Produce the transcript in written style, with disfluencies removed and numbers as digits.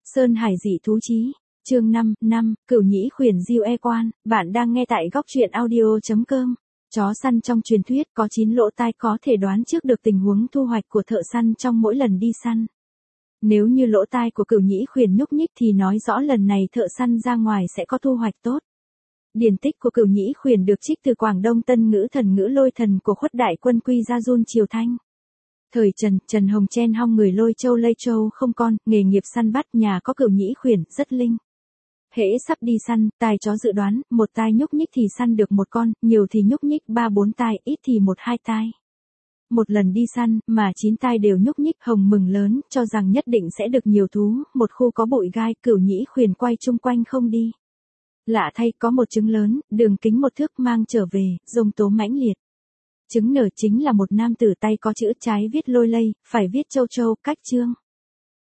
Sơn Hải dị thú chí, chương 5, Cửu Nhĩ Khuyển Diêu E Quan, bạn đang nghe tại góc truyện audio.com. Chó săn trong truyền thuyết có 9 lỗ tai có thể đoán trước được tình huống thu hoạch của thợ săn trong mỗi lần đi săn. Nếu như lỗ tai của Cửu Nhĩ Khuyển nhúc nhích thì nói rõ lần này thợ săn ra ngoài sẽ có thu hoạch tốt. Điển tích của Cửu Nhĩ Khuyển được trích từ Quảng Đông Tân Ngữ Thần Ngữ Lôi Thần của Khuất Đại Quân Quy Gia Dun Triều Thanh. Thời Trần Hồng Chen hong người lôi châu lây châu không con, nghề nghiệp săn bắt nhà có Cửu Nhĩ Khuyển, rất linh. Hễ sắp đi săn, tai chó dự đoán, một tai nhúc nhích thì săn được một con, nhiều thì nhúc nhích 3-4 tai, ít thì 1-2 tai. Một lần đi săn, mà 9 tai đều nhúc nhích, Hồng mừng lớn, cho rằng nhất định sẽ được nhiều thú, một khu có bụi gai, Cửu Nhĩ Khuyển quay chung quanh không đi. Lạ thay có một trứng lớn, đường kính 1 thước mang trở về, rông tố mãnh liệt. Trứng nở chính là một nam tử tay có chữ trái viết lôi lây, phải viết châu châu, cách chương.